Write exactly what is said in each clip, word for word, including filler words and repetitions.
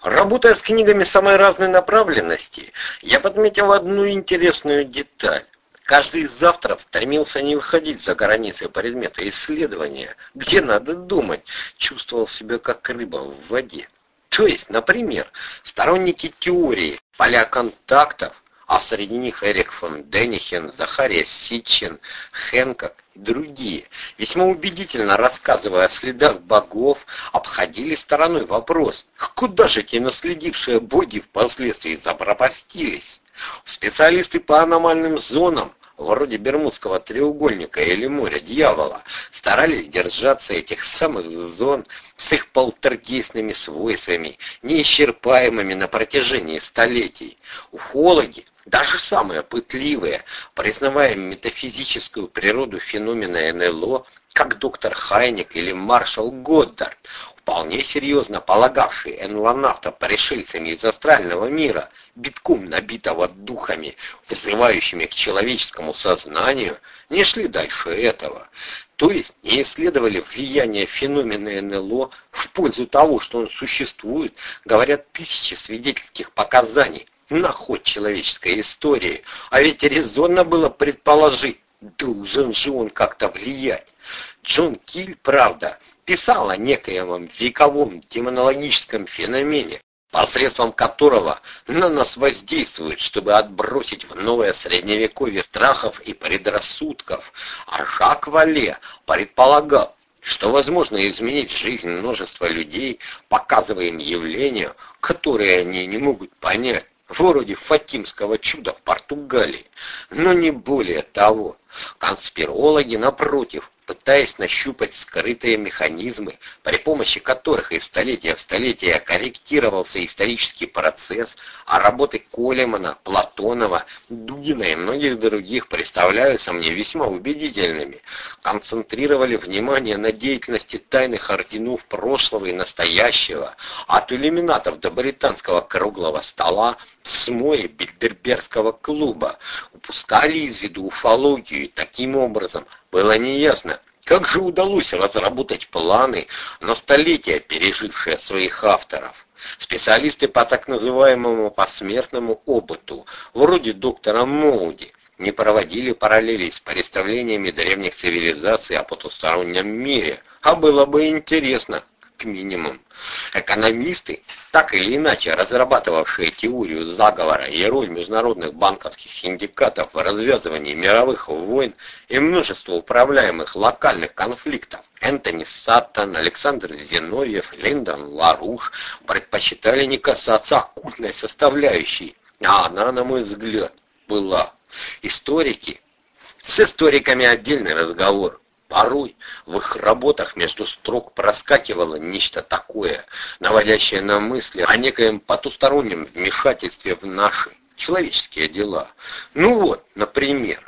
Работая с книгами самой разной направленности, я подметил одну интересную деталь. Каждый из авторов стремился не выходить за границы предмета исследования, где, надо думать, чувствовал себя как рыба в воде. То есть, например, сторонники теории поля контактов, а среди них Эрих фон Денихен, Захария Ситчин, Хэнкок и другие, весьма убедительно рассказывая о следах богов, обходили стороной вопрос, куда же те наследившие боги впоследствии запропастились. Специалисты по аномальным зонам, вроде Бермудского треугольника или моря дьявола, старались держаться этих самых зон с их полтергейстными свойствами, неисчерпаемыми на протяжении столетий. Уфологи, даже самые пытливые, признавая метафизическую природу феномена эн эл о, как доктор Хайник или маршал Годдард, вполне серьезно полагавшие энлонавтов пришельцами из астрального мира, битком набитого духами, вызывающими к человеческому сознанию, не шли дальше этого. То есть не исследовали влияние феномена эн эл о в пользу того, что он существует, говорят тысячи свидетельских показаний на ход человеческой истории, а ведь резонно было предположить, должен же он как-то влиять. Джон Киль, правда, писал о некоем вековом демонологическом феномене, посредством которого на нас воздействует, чтобы отбросить в новое средневековье страхов и предрассудков. А Жак Вале предполагал, что возможно изменить жизнь множества людей, показывая им явления, которые они не могут понять, вроде Фатимского чуда в Португалии, но не более того. Конспирологи, напротив, пытаясь нащупать скрытые механизмы, при помощи которых из столетия в столетие корректировался исторический процесс, а работы Колемана, Платонова, Дугина и многих других представляются мне весьма убедительными, концентрировали внимание на деятельности тайных орденов прошлого и настоящего, от иллюминатов до британского круглого стола, с моря Бильдербергского клуба, упускали из виду уфологию, и таким образом было неясно, как же удалось разработать планы на столетия, пережившие своих авторов. Специалисты по так называемому посмертному опыту, вроде доктора Моуди, не проводили параллелей с представлениями древних цивилизаций о потустороннем мире, а было бы интересно, к минимум. Экономисты, так или иначе разрабатывавшие теорию заговора и роль международных банковских синдикатов в развязывании мировых войн и множество управляемых локальных конфликтов, Энтони Саттон, Александр Зиновьев, Линдон Ларуш, предпочитали не касаться оккультной составляющей, а она, на мой взгляд, была. Историки, с историками отдельный разговор. Порой в их работах между строк проскакивало нечто такое, наводящее на мысли о некоем потустороннем вмешательстве в наши человеческие дела. Ну вот, например,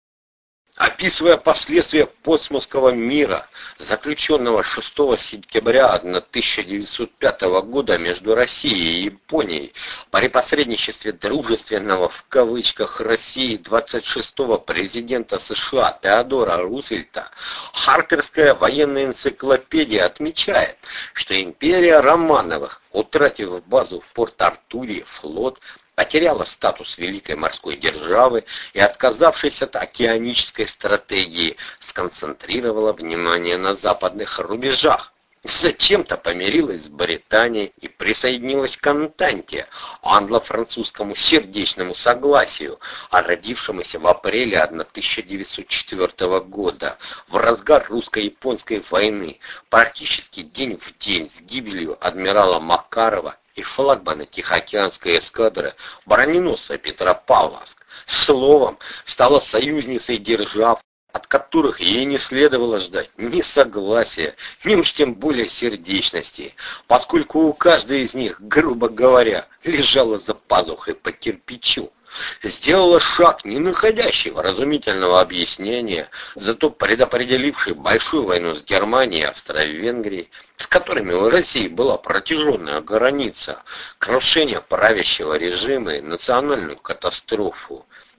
описывая последствия постмосского мира, заключенного шестого сентября тысяча девятьсот пятого года между Россией и Японией при посредничестве дружественного в кавычках России двадцать шестого президента США Теодора Рузвельта, Харперская военная энциклопедия отмечает, что империя Романовых, утратив базу в Порт-Артуре, флот, потеряла статус великой морской державы и, отказавшись от океанической стратегии, сконцентрировала внимание на западных рубежах. Зачем-то помирилась с Британией и присоединилась к Антанте, англо-французскому сердечному согласию, а родившемуся в апреле тысяча девятьсот четвёртого года, в разгар русско-японской войны, практически день в день с гибелью адмирала Макарова и флагмана Тихоокеанской эскадры броненосца Петропавловск. Словом, стала союзницей держав, от которых ей не следовало ждать ни согласия, ни уж тем более сердечности, поскольку у каждой из них, грубо говоря, лежала за пазухой по кирпичу. Сделала шаг, не находящий вразумительного объяснения, зато предопределивший большую войну с Германией и Австро-Венгрией, с которыми у России была протяженная граница, крушение правящего режима и национальную катастрофу.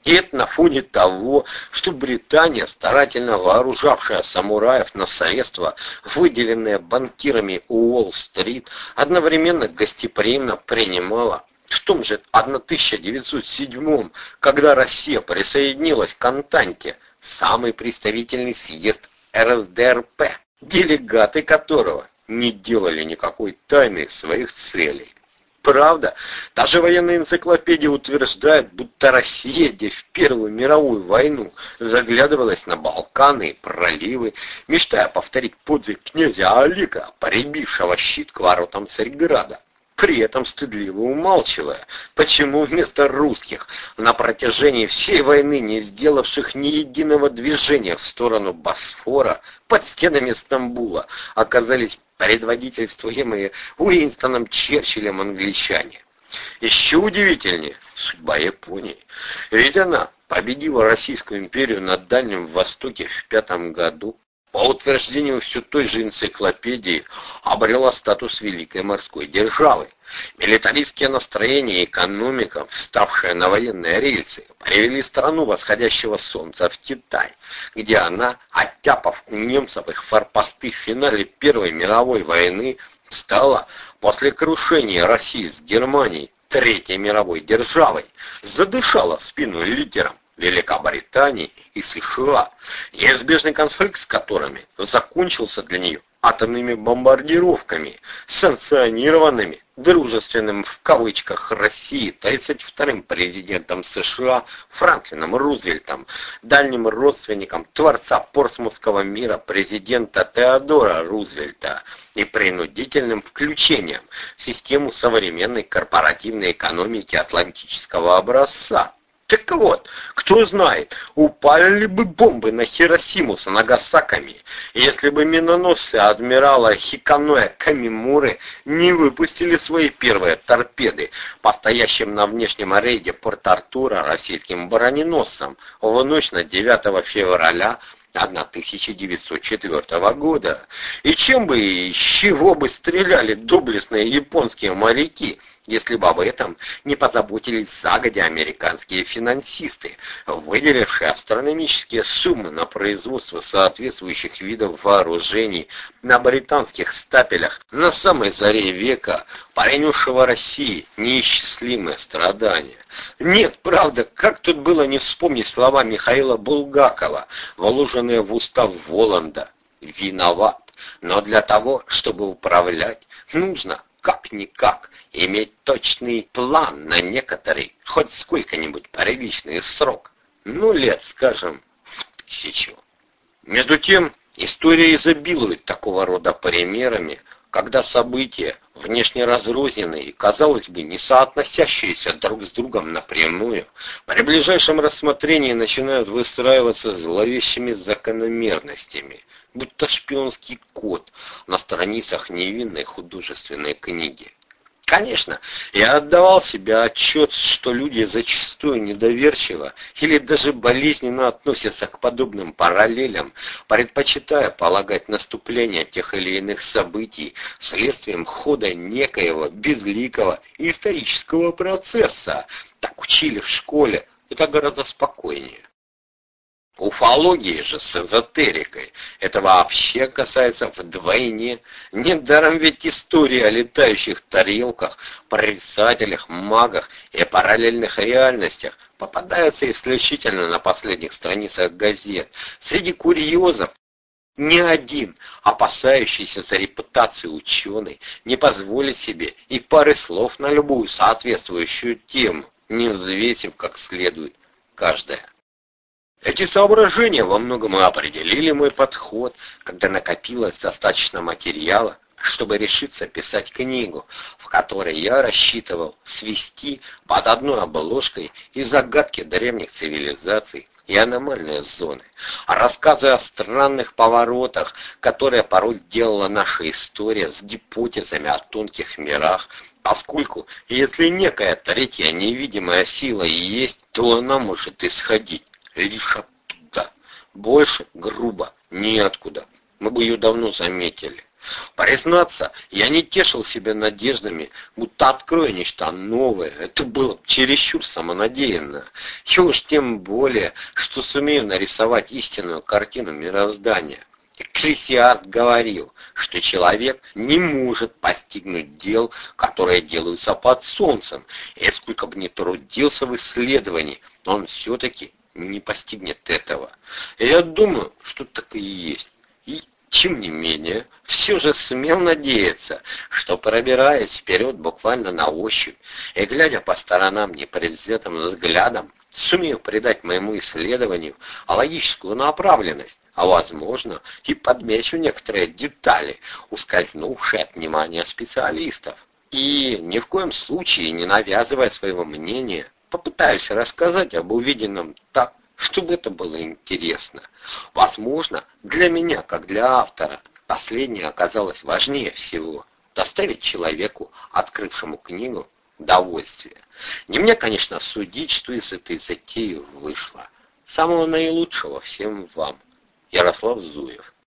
И это на фоне того, что Британия, старательно вооружавшая самураев на средства, выделенные банкирами у Уолл-стрит, одновременно гостеприимно принимала в том же тысяча девятьсот седьмом, когда Россия присоединилась к Антанте, самый представительный съезд эр эс дэ эр пэ, делегаты которого не делали никакой тайны своих целей. Правда, даже военная энциклопедия утверждает, будто Россия, где в Первую мировую войну заглядывалась на Балканы и проливы, мечтая повторить подвиг князя Олега, прибившего щит к воротам Царьграда, при этом стыдливо умалчивая, почему вместо русских, на протяжении всей войны не сделавших ни единого движения в сторону Босфора, под стенами Стамбула оказались предводительствуемые Уинстоном Черчиллем англичане. Еще удивительнее судьба Японии. Ведь она победила Российскую империю на Дальнем Востоке в пятом году, по утверждению все той же энциклопедии, обрела статус великой морской державы. Милитаристские настроения и экономика, вставшая на военные рельсы, привели страну восходящего солнца в Китай, где она, оттяпав у немцев их форпосты в финале Первой мировой войны, стала после крушения России с Германией Третьей мировой державой, задышала в спину лидерам Великобритании и США, неизбежный конфликт с которыми закончился для нее атомными бомбардировками, санкционированными дружественным в кавычках России тридцать вторым президентом США Франклином Рузвельтом, дальним родственником творца Портсмутского мира президента Теодора Рузвельта, и принудительным включением в систему современной корпоративной экономики атлантического образца. Так вот, кто знает, упали ли бы бомбы на Хиросиму с Нагасаками, если бы миноносцы адмирала Хиканоя Камимуры не выпустили свои первые торпеды по стоящим на внешнем рейде Порт-Артура российским броненосцам в ночь на девятого февраля тысяча девятьсот четвёртого года. И чем бы и с чего бы стреляли доблестные японские моряки, если бы об этом не позаботились загодя американские финансисты, выделившие астрономические суммы на производство соответствующих видов вооружений на британских стапелях на самой заре века, принесшего России неисчислимые страдания. Нет, правда, как тут было не вспомнить слова Михаила Булгакова, вложенные в устав Воланда: «Виноват, но для того, чтобы управлять, нужно как-никак иметь точный план на некоторый, хоть сколько-нибудь приличный срок, ну лет, скажем, в тысячу». Между тем, история изобилует такого рода примерами, когда события, внешне разрозненные и, казалось бы, не соотносящиеся друг с другом напрямую, при ближайшем рассмотрении начинают выстраиваться зловещими закономерностями, будто шпионский код на страницах невинной художественной книги. Конечно, я отдавал себе отчет, что люди зачастую недоверчиво или даже болезненно относятся к подобным параллелям, предпочитая полагать наступление тех или иных событий следствием хода некоего безликого исторического процесса. Так учили в школе, это гораздо спокойнее. Уфологии же с эзотерикой это вообще касается вдвойне. Недаром ведь истории о летающих тарелках, прорицателях, магах и параллельных реальностях попадаются исключительно на последних страницах газет. Среди курьезов ни один опасающийся за репутацию ученый не позволит себе и пары слов на любую соответствующую тему, не взвесив как следует каждое. Эти соображения во многом и определили мой подход, когда накопилось достаточно материала, чтобы решиться писать книгу, в которой я рассчитывал свести под одной обложкой и загадки древних цивилизаций, и аномальные зоны, а рассказы о странных поворотах, которые порой делала наша история с гипотезами о тонких мирах, поскольку если некая третья невидимая сила и есть, то она может исходить лишь оттуда. Больше грубо неоткуда. Мы бы ее давно заметили. Признаться, я не тешил себя надеждами, будто открою нечто новое. Это было чересчур самонадеянно. И уж тем более, что сумею нарисовать истинную картину мироздания. Экклесиаст говорил, что человек не может постигнуть дел, которые делаются под солнцем, и сколько бы ни трудился в исследовании, он все-таки не постигнет этого. И я думаю, что так и есть. И тем не менее, все же смел надеяться, что, пробираясь вперед буквально на ощупь и глядя по сторонам непредвзятым взглядом, сумею придать моему исследованию логическую направленность, а возможно и подмечу некоторые детали, ускользнувшие от внимания специалистов. И ни в коем случае, не навязывая своего мнения, попытаюсь рассказать об увиденном так, чтобы это было интересно. Возможно, для меня, как для автора, последнее оказалось важнее всего — доставить человеку, открывшему книгу, удовольствие. Не мне, конечно, судить, что из этой затеи вышло. Самого наилучшего всем вам. Ярослав Зуев.